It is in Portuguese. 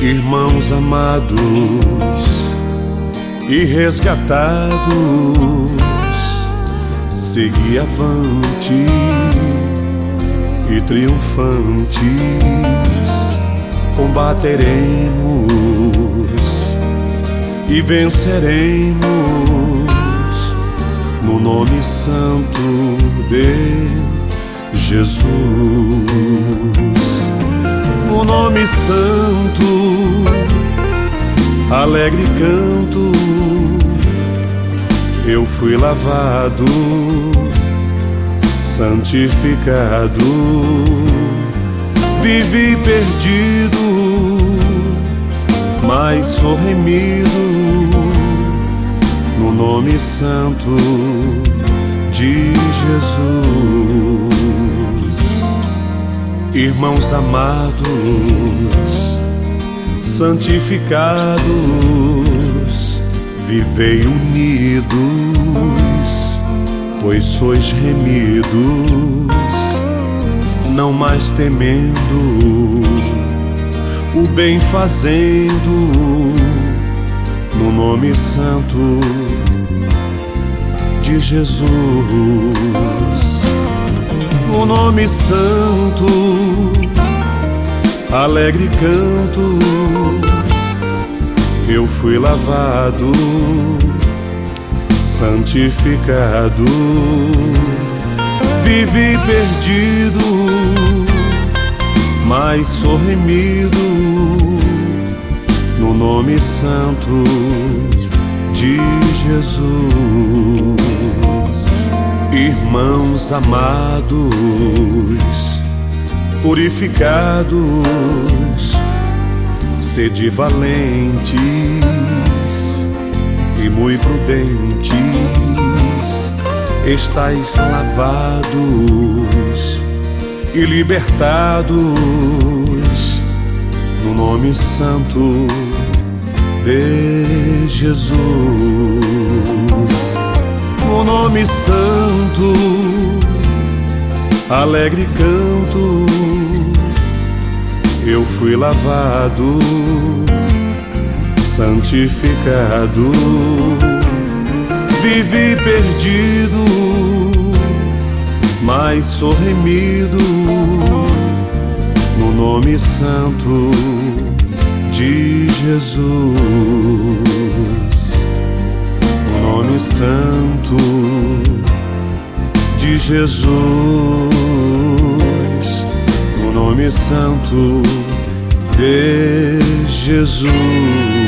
Irmãos amados e resgatados, segui avante e triunfantes, combateremos e venceremos no nome santo de Jesus. No nome santo, alegre canto, eu fui lavado, santificado, vivi perdido, mas sou remido no nome santo de Jesus. Irmãos amados, santificados, vivei unidos, pois sois remidos, não mais temendo, o bem fazendo, no nome santo de Jesus. No nome santo, alegre canto, eu fui lavado, santificado, vivi perdido, mas sou remido no nome santo de Jesus. Irmãos amados, purificados, sede valentes e muito prudentes, estais lavados e libertados no nome santo de Jesus. No nome santo, alegre canto, eu fui lavado, santificado, vivi perdido, mas sou remido no nome santo de Jesus. No nome santo de Jesus, no nome santo de Jesus.